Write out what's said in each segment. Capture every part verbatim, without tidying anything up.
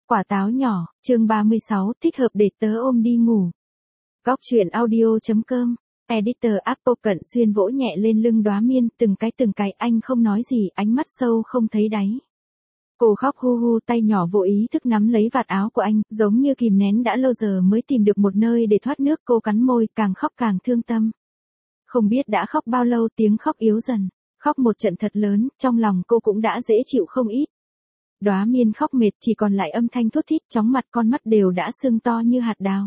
Quả táo nhỏ, chương ba mươi sáu, thích hợp để tớ ôm đi ngủ. Góc truyện audio.com, editor Apple. Cận Xuyên vỗ nhẹ lên lưng Đóa Miên, từng cái từng cái. Anh không nói gì, ánh mắt sâu không thấy đáy. Cô khóc hu hu, tay nhỏ vô ý thức nắm lấy vạt áo của anh, giống như kìm nén đã lâu giờ mới tìm được một nơi để thoát nước. Cô cắn môi, càng khóc càng thương tâm. Không biết đã khóc bao lâu, tiếng khóc yếu dần. Khóc một trận thật lớn, trong lòng cô cũng đã dễ chịu không ít. Đóa Miên khóc mệt, chỉ còn lại âm thanh thút thít, chóng mặt, con mắt đều đã sưng to như hạt đào.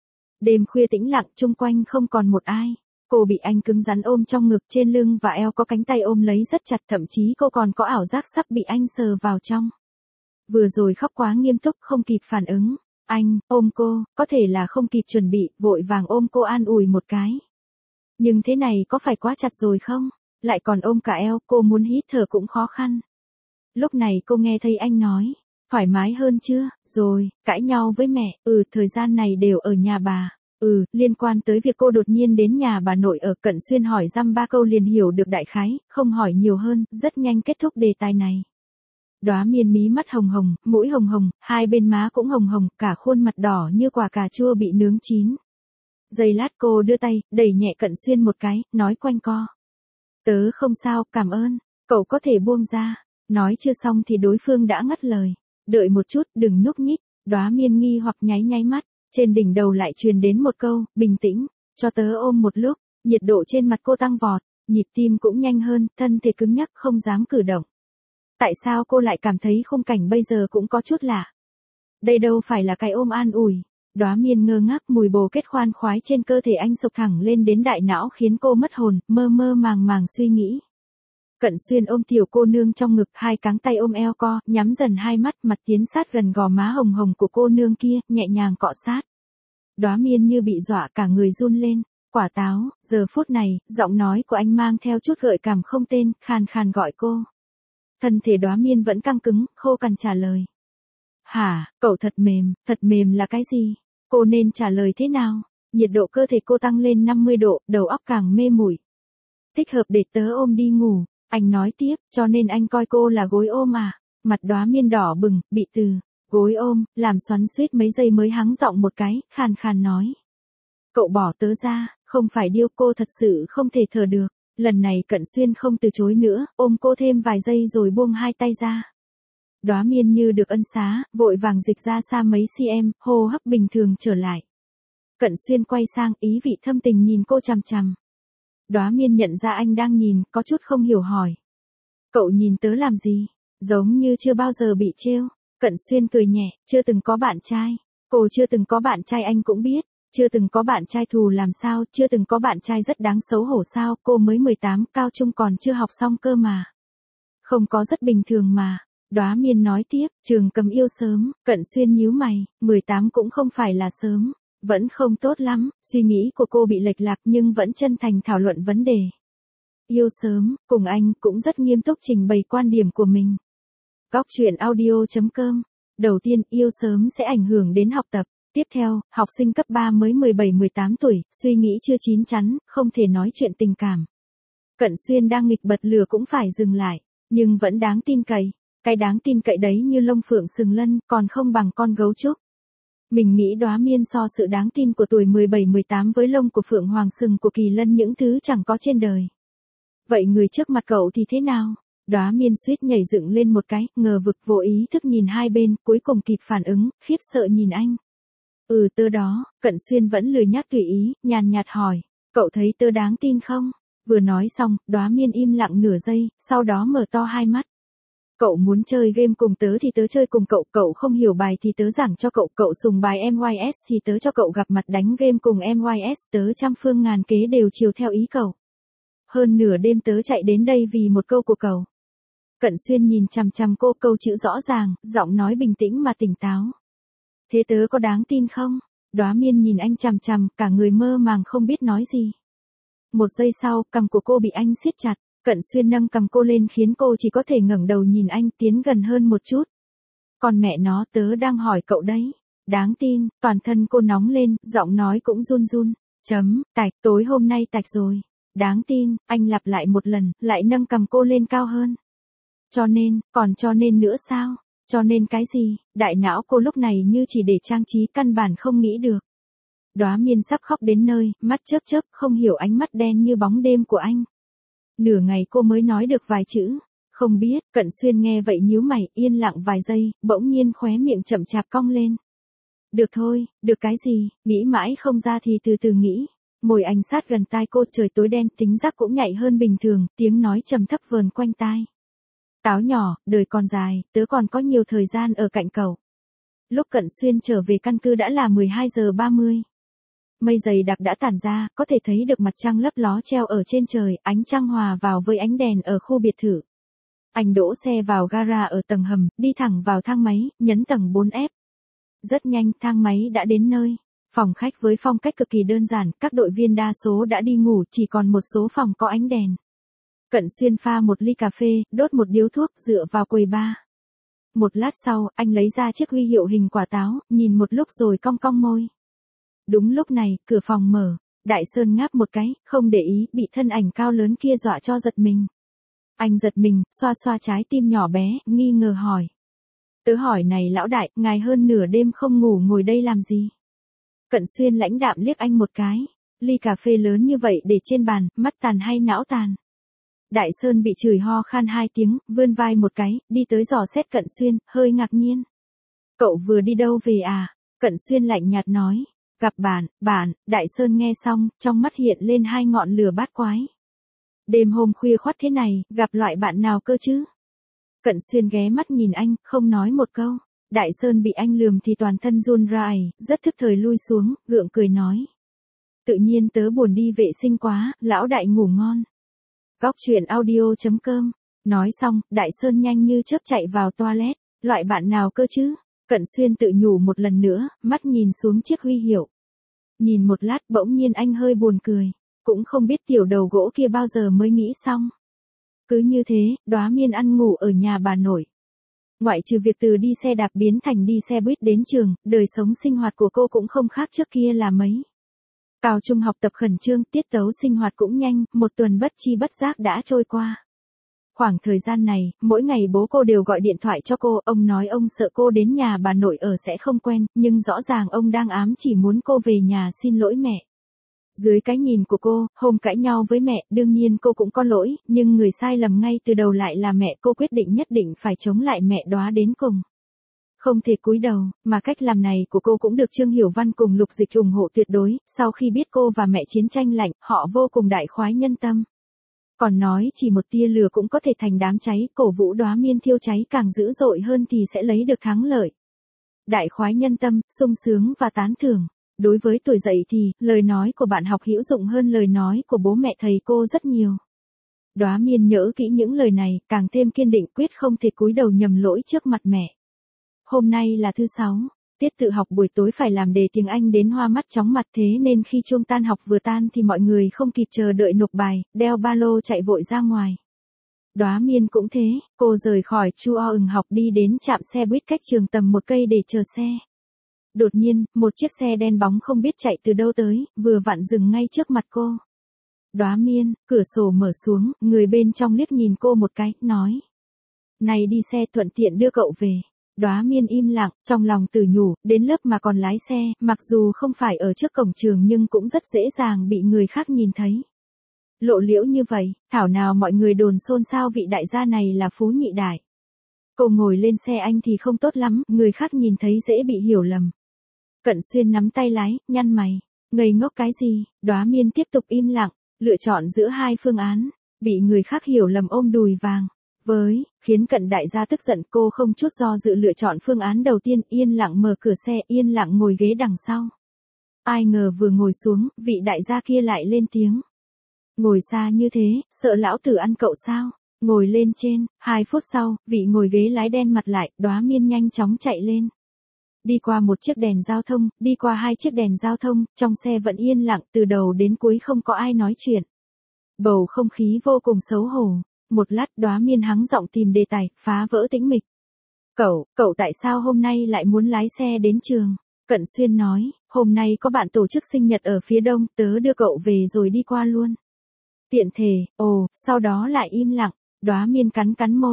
Đêm khuya tĩnh lặng, chung quanh không còn một ai. Cô bị anh cứng rắn ôm trong ngực, trên lưng và eo có cánh tay ôm lấy rất chặt, thậm chí cô còn có ảo giác sắp bị anh sờ vào trong. Vừa rồi khóc quá nghiêm túc, không kịp phản ứng. Anh ôm cô, có thể là không kịp chuẩn bị, vội vàng ôm cô an ủi một cái. Nhưng thế này có phải quá chặt rồi không? Lại còn ôm cả eo, cô muốn hít thở cũng khó khăn. Lúc này cô nghe thấy anh nói, thoải mái hơn chưa? Rồi, cãi nhau với mẹ, ừ, thời gian này đều ở nhà bà. Ừ, liên quan tới việc cô đột nhiên đến nhà bà nội ở. Cận Xuyên hỏi dăm ba câu liền hiểu được đại khái, không hỏi nhiều hơn, rất nhanh kết thúc đề tài này. Đóa Miên mí mắt hồng hồng, mũi hồng hồng, hai bên má cũng hồng hồng, cả khuôn mặt đỏ như quả cà chua bị nướng chín. Giây lát cô đưa tay, đẩy nhẹ Cận Xuyên một cái, nói quanh co. Tớ không sao, cảm ơn, cậu có thể buông ra. Nói chưa xong thì đối phương đã ngắt lời. Đợi một chút, đừng nhúc nhích. Đóa Miên nghi hoặc nháy nháy mắt. Trên đỉnh đầu lại truyền đến một câu, bình tĩnh, cho tớ ôm một lúc. Nhiệt độ trên mặt cô tăng vọt, nhịp tim cũng nhanh hơn, thân thể cứng nhắc không dám cử động. Tại sao cô lại cảm thấy khung cảnh bây giờ cũng có chút lạ? Đây đâu phải là cái ôm an ủi. Đóa Miên ngơ ngác, mùi bồ kết khoan khoái trên cơ thể anh sộc thẳng lên đến đại não khiến cô mất hồn, mơ mơ màng màng suy nghĩ. Cận Xuyên ôm tiểu cô nương trong ngực, hai cánh tay ôm eo co, nhắm dần hai mắt, mặt tiến sát gần gò má hồng hồng của cô nương kia, nhẹ nhàng cọ sát. Đóa Miên như bị dọa, cả người run lên. Quả táo, giờ phút này, giọng nói của anh mang theo chút gợi cảm không tên, khàn khàn gọi cô. Thân thể Đóa Miên vẫn căng cứng, khô cằn trả lời. Hả, cậu thật mềm, thật mềm là cái gì? Cô nên trả lời thế nào? Nhiệt độ cơ thể cô tăng lên năm mươi độ, đầu óc càng mê muội. Thích hợp để tớ ôm đi ngủ. Anh nói tiếp, cho nên anh coi cô là gối ôm à? Mặt Đóa Miên đỏ bừng, bị từ gối ôm làm xoắn xuýt mấy giây mới hắng giọng một cái, khàn khàn nói. Cậu bỏ tớ ra, không phải điêu. Cô thật sự không thể thở được. Lần này Cận Xuyên không từ chối nữa, ôm cô thêm vài giây rồi buông hai tay ra. Đóa Miên như được ân xá, vội vàng dịch ra xa mấy cm, hô hấp bình thường trở lại. Cận Xuyên quay sang, ý vị thâm tình nhìn cô chằm chằm. Đóa Miên nhận ra anh đang nhìn, có chút không hiểu hỏi. Cậu nhìn tớ làm gì? Giống như chưa bao giờ bị trêu. Cận Xuyên cười nhẹ, chưa từng có bạn trai. Cô chưa từng có bạn trai anh cũng biết. Chưa từng có bạn trai thù làm sao, chưa từng có bạn trai rất đáng xấu hổ sao, cô mới mười tám, cao trung còn chưa học xong cơ mà. Không có rất bình thường mà. Đóa Miên nói tiếp, trường cầm yêu sớm. Cận Xuyên nhíu mày, mười tám cũng không phải là sớm. Vẫn không tốt lắm, suy nghĩ của cô bị lệch lạc nhưng vẫn chân thành thảo luận vấn đề. Yêu sớm, cùng anh cũng rất nghiêm túc trình bày quan điểm của mình. Góc truyện audio.com. Đầu tiên, yêu sớm sẽ ảnh hưởng đến học tập. Tiếp theo, học sinh cấp ba mới mười bảy mười tám tuổi, suy nghĩ chưa chín chắn, không thể nói chuyện tình cảm. Cận Xuyên đang nghịch bật lửa cũng phải dừng lại, nhưng vẫn đáng tin cậy. Cái đáng tin cậy đấy như lông phượng sừng lân, còn không bằng con gấu trúc. Mình nghĩ Đóa Miên so sự đáng tin của tuổi mười bảy mười tám với lông của phượng hoàng sừng của kỳ lân những thứ chẳng có trên đời. Vậy người trước mặt cậu thì thế nào? Đóa Miên suýt nhảy dựng lên một cái, ngờ vực, vô ý thức nhìn hai bên, cuối cùng kịp phản ứng, khiếp sợ nhìn anh. Ừ, tớ đó. Cận Xuyên vẫn lười nhác tùy ý, nhàn nhạt hỏi. Cậu thấy tớ đáng tin không? Vừa nói xong, Đóa Miên im lặng nửa giây, sau đó mở to hai mắt. Cậu muốn chơi game cùng tớ thì tớ chơi cùng cậu, cậu không hiểu bài thì tớ giảng cho cậu, cậu sùng bài em i ét thì tớ cho cậu gặp mặt đánh game cùng em i ét, tớ trăm phương ngàn kế đều chiều theo ý cậu. Hơn nửa đêm tớ chạy đến đây vì một câu của cậu. Cận Xuyên nhìn chằm chằm cô, câu chữ rõ ràng, giọng nói bình tĩnh mà tỉnh táo. Thế tớ có đáng tin không? Đóa Miên nhìn anh chằm chằm, cả người mơ màng không biết nói gì. Một giây sau, cằm của cô bị anh siết chặt. Cận Xuyên nâng cằm cô lên khiến cô chỉ có thể ngẩng đầu nhìn anh, tiến gần hơn một chút. Còn mẹ nó, tớ đang hỏi cậu đấy. Đáng tin, toàn thân cô nóng lên, giọng nói cũng run run. Chấm, tạch, tối hôm nay tạch rồi. Đáng tin, anh lặp lại một lần, lại nâng cằm cô lên cao hơn. Cho nên, còn cho nên nữa sao? Cho nên cái gì, đại não cô lúc này như chỉ để trang trí căn bản không nghĩ được. Đóa Miên sắp khóc đến nơi, mắt chớp chớp không hiểu ánh mắt đen như bóng đêm của anh. Nửa ngày cô mới nói được vài chữ, không biết, Cận Xuyên nghe vậy nhíu mày, yên lặng vài giây, bỗng nhiên khóe miệng chậm chạp cong lên. Được thôi, được cái gì, nghĩ mãi không ra thì từ từ nghĩ. Môi anh sát gần tai cô, trời tối đen, tính giác cũng nhạy hơn bình thường, tiếng nói trầm thấp vờn quanh tai. Táo nhỏ, đời còn dài, tớ còn có nhiều thời gian ở cạnh cậu. Lúc Cận Xuyên trở về căn cứ đã là mười hai giờ ba mươi. Mây dày đặc đã tản ra, có thể thấy được mặt trăng lấp ló treo ở trên trời, ánh trăng hòa vào với ánh đèn ở khu biệt thự. Anh đỗ xe vào gara ở tầng hầm, đi thẳng vào thang máy, nhấn tầng bốn F. Rất nhanh, thang máy đã đến nơi. Phòng khách với phong cách cực kỳ đơn giản, các đội viên đa số đã đi ngủ, chỉ còn một số phòng có ánh đèn. Cận Xuyên pha một ly cà phê, đốt một điếu thuốc, dựa vào quầy bar. Một lát sau, anh lấy ra chiếc huy hiệu hình quả táo, nhìn một lúc rồi cong cong môi. Đúng lúc này, cửa phòng mở. Đại Sơn ngáp một cái, không để ý, bị thân ảnh cao lớn kia dọa cho giật mình. Anh giật mình, xoa xoa trái tim nhỏ bé, nghi ngờ hỏi. Tớ hỏi này lão đại, ngài hơn nửa đêm không ngủ ngồi đây làm gì? Cận Xuyên lãnh đạm liếc anh một cái. Ly cà phê lớn như vậy để trên bàn, mắt tàn hay não tàn? Đại Sơn bị chửi ho khan hai tiếng, vươn vai một cái, đi tới dò xét Cận Xuyên, hơi ngạc nhiên. Cậu vừa đi đâu về à? Cận Xuyên lạnh nhạt nói. Gặp bạn, bạn, Đại Sơn nghe xong, trong mắt hiện lên hai ngọn lửa bát quái. Đêm hôm khuya khoắt thế này, gặp loại bạn nào cơ chứ? Cận Xuyên ghé mắt nhìn anh, không nói một câu. Đại Sơn bị anh lườm thì toàn thân run rẩy, rất thức thời lui xuống, gượng cười nói. Tự nhiên tớ buồn đi vệ sinh quá, lão đại ngủ ngon. Góc truyện audio chấm com. Nói xong, Đại Sơn nhanh như chớp chạy vào toilet. Loại bạn nào cơ chứ? Cận Xuyên tự nhủ một lần nữa, mắt nhìn xuống chiếc huy hiệu. Nhìn một lát bỗng nhiên anh hơi buồn cười. Cũng không biết tiểu đầu gỗ kia bao giờ mới nghĩ xong. Cứ như thế, Đóa Miên ăn ngủ ở nhà bà nội. Ngoại trừ việc từ đi xe đạp biến thành đi xe buýt đến trường, đời sống sinh hoạt của cô cũng không khác trước kia là mấy. Cao trung học tập khẩn trương, tiết tấu sinh hoạt cũng nhanh, một tuần bất chi bất giác đã trôi qua. Khoảng thời gian này, mỗi ngày bố cô đều gọi điện thoại cho cô, ông nói ông sợ cô đến nhà bà nội ở sẽ không quen, nhưng rõ ràng ông đang ám chỉ muốn cô về nhà xin lỗi mẹ. Dưới cái nhìn của cô, hôm cãi nhau với mẹ, đương nhiên cô cũng có lỗi, nhưng người sai lầm ngay từ đầu lại là mẹ, cô quyết định nhất định phải chống lại mẹ Đóa đến cùng. Không thể cúi đầu, mà cách làm này của cô cũng được Trương Hiểu Văn cùng Lục Dịch ủng hộ tuyệt đối, sau khi biết cô và mẹ chiến tranh lạnh, họ vô cùng đại khoái nhân tâm. Còn nói chỉ một tia lửa cũng có thể thành đám cháy, cổ vũ Đóa Miên thiêu cháy càng dữ dội hơn thì sẽ lấy được thắng lợi. Đại khoái nhân tâm, sung sướng và tán thưởng. Đối với tuổi dậy thì, lời nói của bạn học hữu dụng hơn lời nói của bố mẹ thầy cô rất nhiều. Đóa Miên nhớ kỹ những lời này, càng thêm kiên định quyết không thể cúi đầu nhầm lỗi trước mặt mẹ. Hôm nay là thứ sáu, tiết tự học buổi tối phải làm đề tiếng Anh đến hoa mắt chóng mặt, thế nên khi chuông tan học vừa tan thì mọi người không kịp chờ đợi nộp bài, đeo ba lô chạy vội ra ngoài. Đóa Miên cũng thế, cô rời khỏi Chu O ừng học đi đến trạm xe buýt cách trường tầm một cây để chờ xe. Đột nhiên, một chiếc xe đen bóng không biết chạy từ đâu tới, vừa vặn dừng ngay trước mặt cô. Đóa Miên, cửa sổ mở xuống, người bên trong liếc nhìn cô một cái, nói. Này đi xe thuận tiện đưa cậu về. Đóa Miên im lặng, trong lòng tự nhủ, đến lớp mà còn lái xe, mặc dù không phải ở trước cổng trường nhưng cũng rất dễ dàng bị người khác nhìn thấy. Lộ liễu như vậy, thảo nào mọi người đồn xôn xao vị đại gia này là phú nhị đại. Cô ngồi lên xe anh thì không tốt lắm, người khác nhìn thấy dễ bị hiểu lầm. Cận Xuyên nắm tay lái, nhăn mày, ngây ngốc cái gì? Đóa Miên tiếp tục im lặng, lựa chọn giữa hai phương án, bị người khác hiểu lầm ôm đùi vàng. Với, khiến Cận đại gia tức giận, cô không chút do dự lựa chọn phương án đầu tiên, yên lặng mở cửa xe, yên lặng ngồi ghế đằng sau. Ai ngờ vừa ngồi xuống, vị đại gia kia lại lên tiếng. Ngồi xa như thế, sợ lão tử ăn cậu sao? Ngồi lên trên, hai phút sau, vị ngồi ghế lái đen mặt lại, Đóa Miên nhanh chóng chạy lên. Đi qua một chiếc đèn giao thông, đi qua hai chiếc đèn giao thông, trong xe vẫn yên lặng, từ đầu đến cuối không có ai nói chuyện. Bầu không khí vô cùng xấu hổ. Một lát Đóa Miên hắng giọng tìm đề tài, phá vỡ tĩnh mịch. Cậu, cậu tại sao hôm nay lại muốn lái xe đến trường? Cận Xuyên nói, hôm nay có bạn tổ chức sinh nhật ở phía đông, tớ đưa cậu về rồi đi qua luôn. Tiện thể, ồ, sau đó lại im lặng, Đóa Miên cắn cắn môi.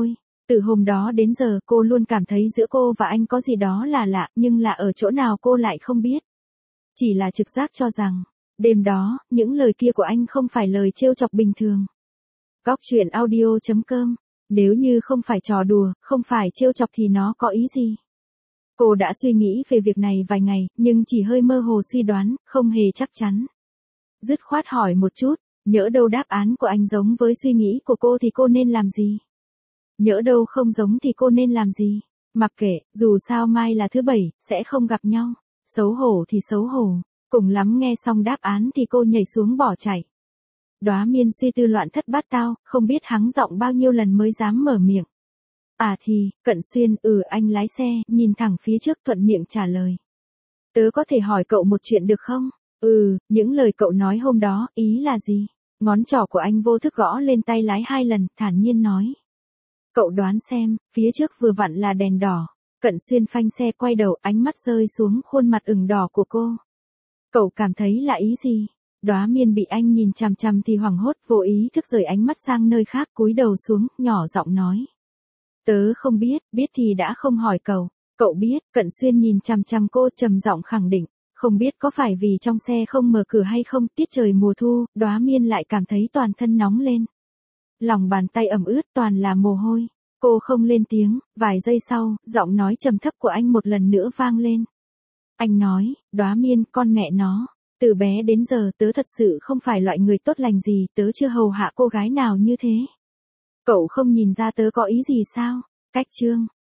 Từ hôm đó đến giờ cô luôn cảm thấy giữa cô và anh có gì đó là lạ, nhưng là ở chỗ nào cô lại không biết. Chỉ là trực giác cho rằng, đêm đó, những lời kia của anh không phải lời trêu chọc bình thường. Góc truyện audio chấm com. Nếu như không phải trò đùa, không phải trêu chọc thì nó có ý gì? Cô đã suy nghĩ về việc này vài ngày, nhưng chỉ hơi mơ hồ suy đoán, không hề chắc chắn. Dứt khoát hỏi một chút, nhỡ đâu đáp án của anh giống với suy nghĩ của cô thì cô nên làm gì? Nhỡ đâu không giống thì cô nên làm gì? Mặc kệ, dù sao mai là thứ bảy, sẽ không gặp nhau. Xấu hổ thì xấu hổ. Cùng lắm nghe xong đáp án thì cô nhảy xuống bỏ chạy. Đóa Miên suy tư loạn thất bát tao, không biết hắng giọng bao nhiêu lần mới dám mở miệng. À thì, Cận Xuyên, ừ anh lái xe, nhìn thẳng phía trước thuận miệng trả lời. Tớ có thể hỏi cậu một chuyện được không? Ừ, những lời cậu nói hôm đó, ý là gì? Ngón trỏ của anh vô thức gõ lên tay lái hai lần, thản nhiên nói. Cậu đoán xem, phía trước vừa vặn là đèn đỏ. Cận Xuyên phanh xe quay đầu, ánh mắt rơi xuống khuôn mặt ửng đỏ của cô. Cậu cảm thấy là ý gì? Đóa Miên bị anh nhìn chằm chằm thì hoảng hốt, vô ý thức rời ánh mắt sang nơi khác, cúi đầu xuống, nhỏ giọng nói. Tớ không biết, biết thì đã không hỏi cậu. Cậu biết, Cận Xuyên nhìn chằm chằm cô, trầm giọng khẳng định. Không biết có phải vì trong xe không mở cửa hay không, tiết trời mùa thu, Đóa Miên lại cảm thấy toàn thân nóng lên. Lòng bàn tay ẩm ướt toàn là mồ hôi. Cô không lên tiếng, vài giây sau, giọng nói trầm thấp của anh một lần nữa vang lên. Anh nói, Đóa Miên, con mẹ nó. Từ bé đến giờ tớ thật sự không phải loại người tốt lành gì, tớ chưa hầu hạ cô gái nào như thế. Cậu không nhìn ra tớ có ý gì sao? Cách chương.